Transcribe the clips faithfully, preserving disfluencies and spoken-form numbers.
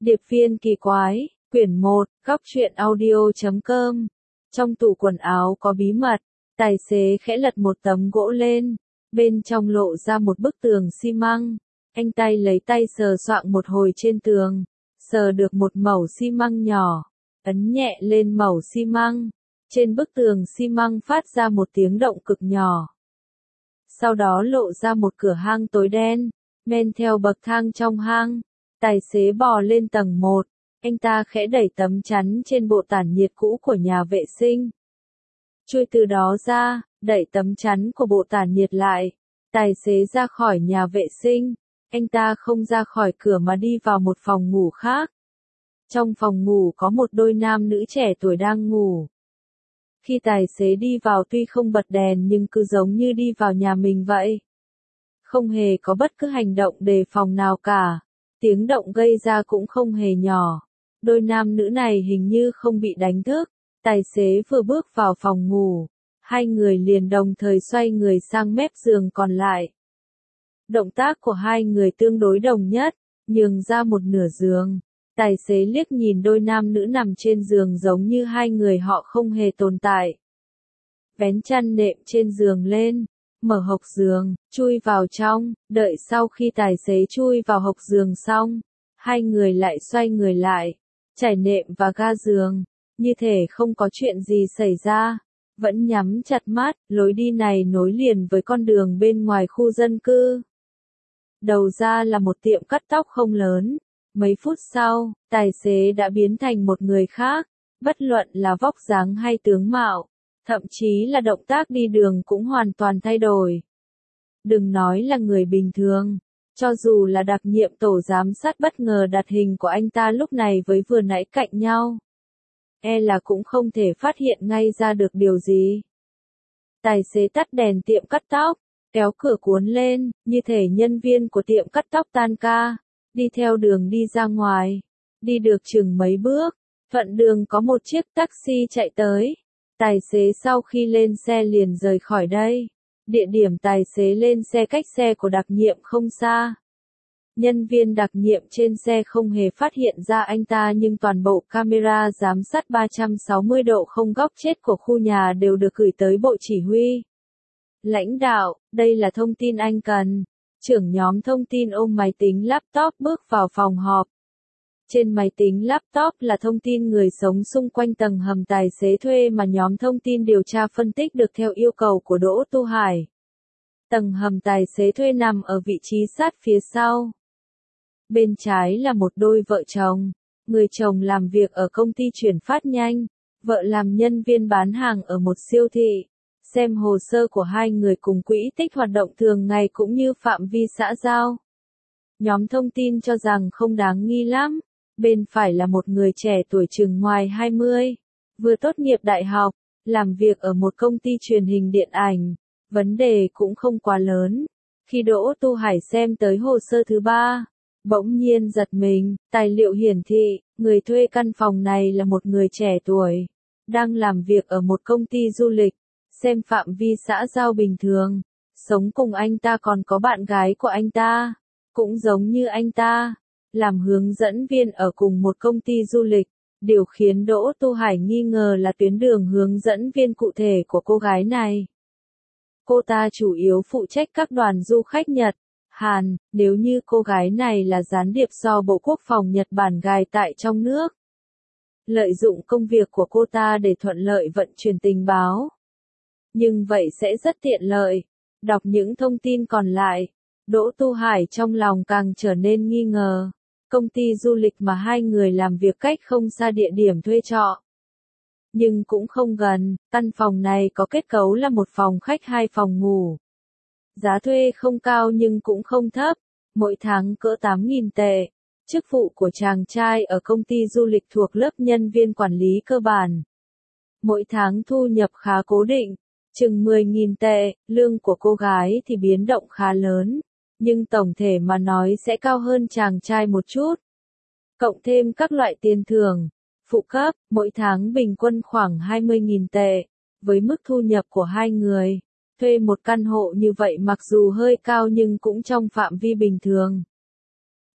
Điệp viên kỳ quái, quyển một, góc truyện audio.com. Trong tủ quần áo có bí mật, tài xế khẽ lật một tấm gỗ lên, bên trong lộ ra một bức tường xi măng. Anh tay lấy tay sờ soạng một hồi trên tường, sờ được một mẩu xi măng nhỏ, ấn nhẹ lên mẩu xi măng. Trên bức tường xi măng phát ra một tiếng động cực nhỏ. Sau đó lộ ra một cửa hang tối đen, men theo bậc thang trong hang. Tài xế bò lên tầng một, anh ta khẽ đẩy tấm chắn trên bộ tản nhiệt cũ của nhà vệ sinh. Chui từ đó ra, đẩy tấm chắn của bộ tản nhiệt lại. Tài xế ra khỏi nhà vệ sinh, anh ta không ra khỏi cửa mà đi vào một phòng ngủ khác. Trong phòng ngủ có một đôi nam nữ trẻ tuổi đang ngủ. Khi tài xế đi vào tuy không bật đèn nhưng cứ giống như đi vào nhà mình vậy. Không hề có bất cứ hành động đề phòng nào cả. Tiếng động gây ra cũng không hề nhỏ. Đôi nam nữ này hình như không bị đánh thức. Tài xế vừa bước vào phòng ngủ, hai người liền đồng thời xoay người sang mép giường còn lại. Động tác của hai người tương đối đồng nhất, nhường ra một nửa giường. Tài xế liếc nhìn đôi nam nữ nằm trên giường giống như hai người họ không hề tồn tại. Vén chăn nệm trên giường lên, mở hộc giường, chui vào trong, đợi sau khi tài xế chui vào hộc giường xong, hai người lại xoay người lại, trải nệm và ga giường, như thể không có chuyện gì xảy ra, vẫn nhắm chặt mắt. Lối đi này nối liền với con đường bên ngoài khu dân cư. Đầu ra là một tiệm cắt tóc không lớn. Mấy phút sau, tài xế đã biến thành một người khác, bất luận là vóc dáng hay tướng mạo, thậm chí là động tác đi đường cũng hoàn toàn thay đổi. Đừng nói là người bình thường, cho dù là đặc nhiệm tổ giám sát bất ngờ đặt hình của anh ta lúc này với vừa nãy cạnh nhau, e là cũng không thể phát hiện ngay ra được điều gì. Tài xế tắt đèn tiệm cắt tóc, kéo cửa cuốn lên, như thể nhân viên của tiệm cắt tóc tan ca, đi theo đường đi ra ngoài. Đi được chừng mấy bước, thuận đường có một chiếc taxi chạy tới. Tài xế sau khi lên xe liền rời khỏi đây. Địa điểm tài xế lên xe cách xe của đặc nhiệm không xa. Nhân viên đặc nhiệm trên xe không hề phát hiện ra anh ta nhưng toàn bộ camera giám sát ba trăm sáu mươi độ không góc chết của khu nhà đều được gửi tới bộ chỉ huy. Lãnh đạo, đây là thông tin anh cần. Trưởng nhóm thông tin ôm máy tính laptop bước vào phòng họp. Trên máy tính laptop là thông tin người sống xung quanh tầng hầm tài xế thuê mà nhóm thông tin điều tra phân tích được theo yêu cầu của Đỗ Tu Hải. Tầng hầm tài xế thuê nằm ở vị trí sát phía sau. Bên trái là một đôi vợ chồng. Người chồng làm việc ở công ty chuyển phát nhanh, vợ làm nhân viên bán hàng ở một siêu thị. Xem hồ sơ của hai người cùng quỹ tích hoạt động thường ngày cũng như phạm vi xã giao. Nhóm thông tin cho rằng không đáng nghi lắm. Bên phải là một người trẻ tuổi chừng ngoài hai mươi, vừa tốt nghiệp đại học, làm việc ở một công ty truyền hình điện ảnh. Vấn đề cũng không quá lớn. Khi Đỗ Tu Hải xem tới hồ sơ thứ ba, bỗng nhiên giật mình. Tài liệu hiển thị, người thuê căn phòng này là một người trẻ tuổi, đang làm việc ở một công ty du lịch. Xem phạm vi xã giao bình thường, sống cùng anh ta còn có bạn gái của anh ta, cũng giống như anh ta, làm hướng dẫn viên ở cùng một công ty du lịch. Điều khiến Đỗ Tu Hải nghi ngờ là tuyến đường hướng dẫn viên cụ thể của cô gái này. Cô ta chủ yếu phụ trách các đoàn du khách Nhật, Hàn, nếu như cô gái này là gián điệp do Bộ Quốc phòng Nhật Bản gài tại trong nước. Lợi dụng công việc của cô ta để thuận lợi vận chuyển tình báo. Nhưng vậy sẽ rất tiện lợi. Đọc những thông tin còn lại, Đỗ Tu Hải trong lòng càng trở nên nghi ngờ. Công ty du lịch mà hai người làm việc cách không xa địa điểm thuê trọ. Nhưng cũng không gần, căn phòng này có kết cấu là một phòng khách hai phòng ngủ. Giá thuê không cao nhưng cũng không thấp, mỗi tháng cỡ tám nghìn tệ. Chức vụ của chàng trai ở công ty du lịch thuộc lớp nhân viên quản lý cơ bản. Mỗi tháng thu nhập khá cố định, chừng mười nghìn tệ. Lương của cô gái thì biến động khá lớn, nhưng tổng thể mà nói sẽ cao hơn chàng trai một chút. Cộng thêm các loại tiền thưởng, phụ cấp, mỗi tháng bình quân khoảng hai mươi nghìn tệ. Với mức thu nhập của hai người, thuê một căn hộ như vậy mặc dù hơi cao nhưng cũng trong phạm vi bình thường.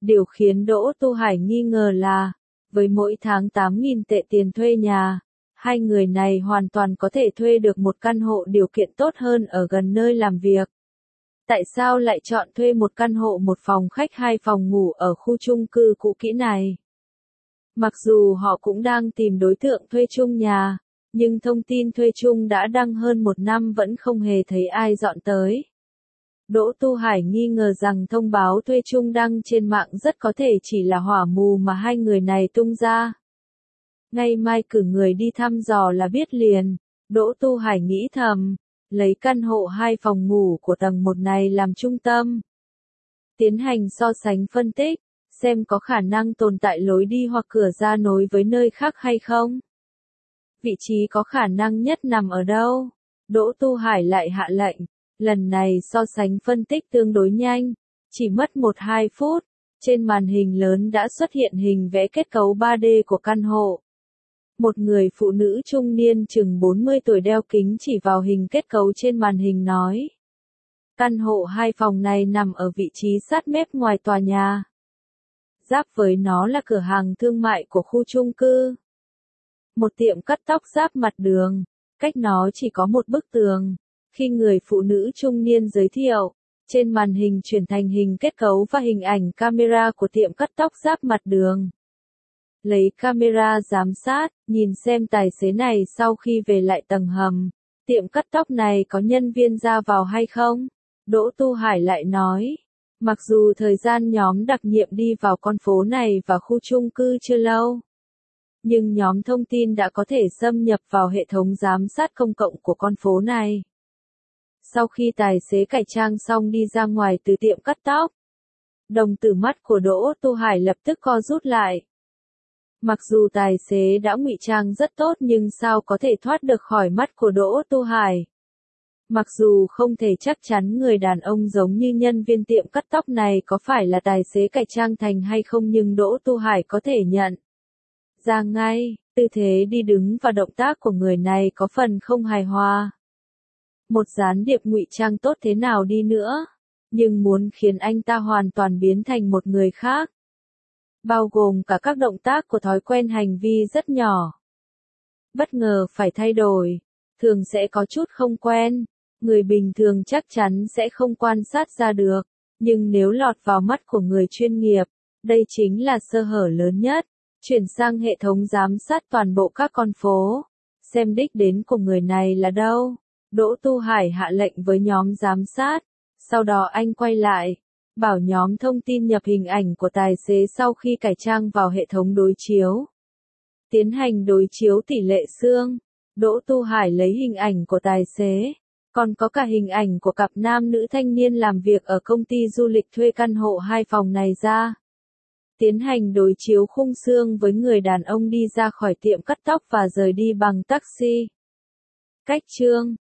Điều khiến Đỗ Tu Hải nghi ngờ là, với mỗi tháng tám nghìn tệ tiền thuê nhà, hai người này hoàn toàn có thể thuê được một căn hộ điều kiện tốt hơn ở gần nơi làm việc. Tại sao lại chọn thuê một căn hộ một phòng khách hai phòng ngủ ở khu chung cư cũ kỹ này? Mặc dù họ cũng đang tìm đối tượng thuê chung nhà, nhưng thông tin thuê chung đã đăng hơn một năm vẫn không hề thấy ai dọn tới. Đỗ Tu Hải nghi ngờ rằng thông báo thuê chung đăng trên mạng rất có thể chỉ là hỏa mù mà hai người này tung ra. Ngày mai cử người đi thăm dò là biết liền, Đỗ Tu Hải nghĩ thầm, lấy căn hộ hai phòng ngủ của tầng một này làm trung tâm. Tiến hành so sánh phân tích, xem có khả năng tồn tại lối đi hoặc cửa ra nối với nơi khác hay không. Vị trí có khả năng nhất nằm ở đâu? Đỗ Tu Hải lại hạ lệnh. Lần này so sánh phân tích tương đối nhanh, chỉ mất một hai phút, trên màn hình lớn đã xuất hiện hình vẽ kết cấu ba D của căn hộ. Một người phụ nữ trung niên chừng bốn mươi tuổi đeo kính chỉ vào hình kết cấu trên màn hình nói. Căn hộ hai phòng này nằm ở vị trí sát mép ngoài tòa nhà. Giáp với nó là cửa hàng thương mại của khu chung cư. Một tiệm cắt tóc giáp mặt đường, cách nó chỉ có một bức tường. Khi người phụ nữ trung niên giới thiệu, trên màn hình chuyển thành hình kết cấu và hình ảnh camera của tiệm cắt tóc giáp mặt đường. Lấy camera giám sát, nhìn xem tài xế này sau khi về lại tầng hầm, tiệm cắt tóc này có nhân viên ra vào hay không? Đỗ Tu Hải lại nói, mặc dù thời gian nhóm đặc nhiệm đi vào con phố này và khu chung cư chưa lâu, nhưng nhóm thông tin đã có thể xâm nhập vào hệ thống giám sát công cộng của con phố này. Sau khi tài xế cải trang xong đi ra ngoài từ tiệm cắt tóc, đồng tử mắt của Đỗ Tu Hải lập tức co rút lại. Mặc dù tài xế đã ngụy trang rất tốt nhưng sao có thể thoát được khỏi mắt của Đỗ Tu Hải? Mặc dù không thể chắc chắn người đàn ông giống như nhân viên tiệm cắt tóc này có phải là tài xế cải trang thành hay không nhưng Đỗ Tu Hải có thể nhận ra ngay, tư thế đi đứng và động tác của người này có phần không hài hòa. Một gián điệp ngụy trang tốt thế nào đi nữa, nhưng muốn khiến anh ta hoàn toàn biến thành một người khác, bao gồm cả các động tác của thói quen hành vi rất nhỏ. Bất ngờ phải thay đổi, thường sẽ có chút không quen, người bình thường chắc chắn sẽ không quan sát ra được, nhưng nếu lọt vào mắt của người chuyên nghiệp, đây chính là sơ hở lớn nhất. Chuyển sang hệ thống giám sát toàn bộ các con phố, xem đích đến của người này là đâu. Đỗ Tu Hải hạ lệnh với nhóm giám sát, sau đó anh quay lại, bảo nhóm thông tin nhập hình ảnh của tài xế sau khi cải trang vào hệ thống đối chiếu. Tiến hành đối chiếu tỷ lệ xương, Đỗ Tu Hải lấy hình ảnh của tài xế, còn có cả hình ảnh của cặp nam nữ thanh niên làm việc ở công ty du lịch thuê căn hộ hai phòng này ra. Tiến hành đối chiếu khung xương với người đàn ông đi ra khỏi tiệm cắt tóc và rời đi bằng taxi. Cách chương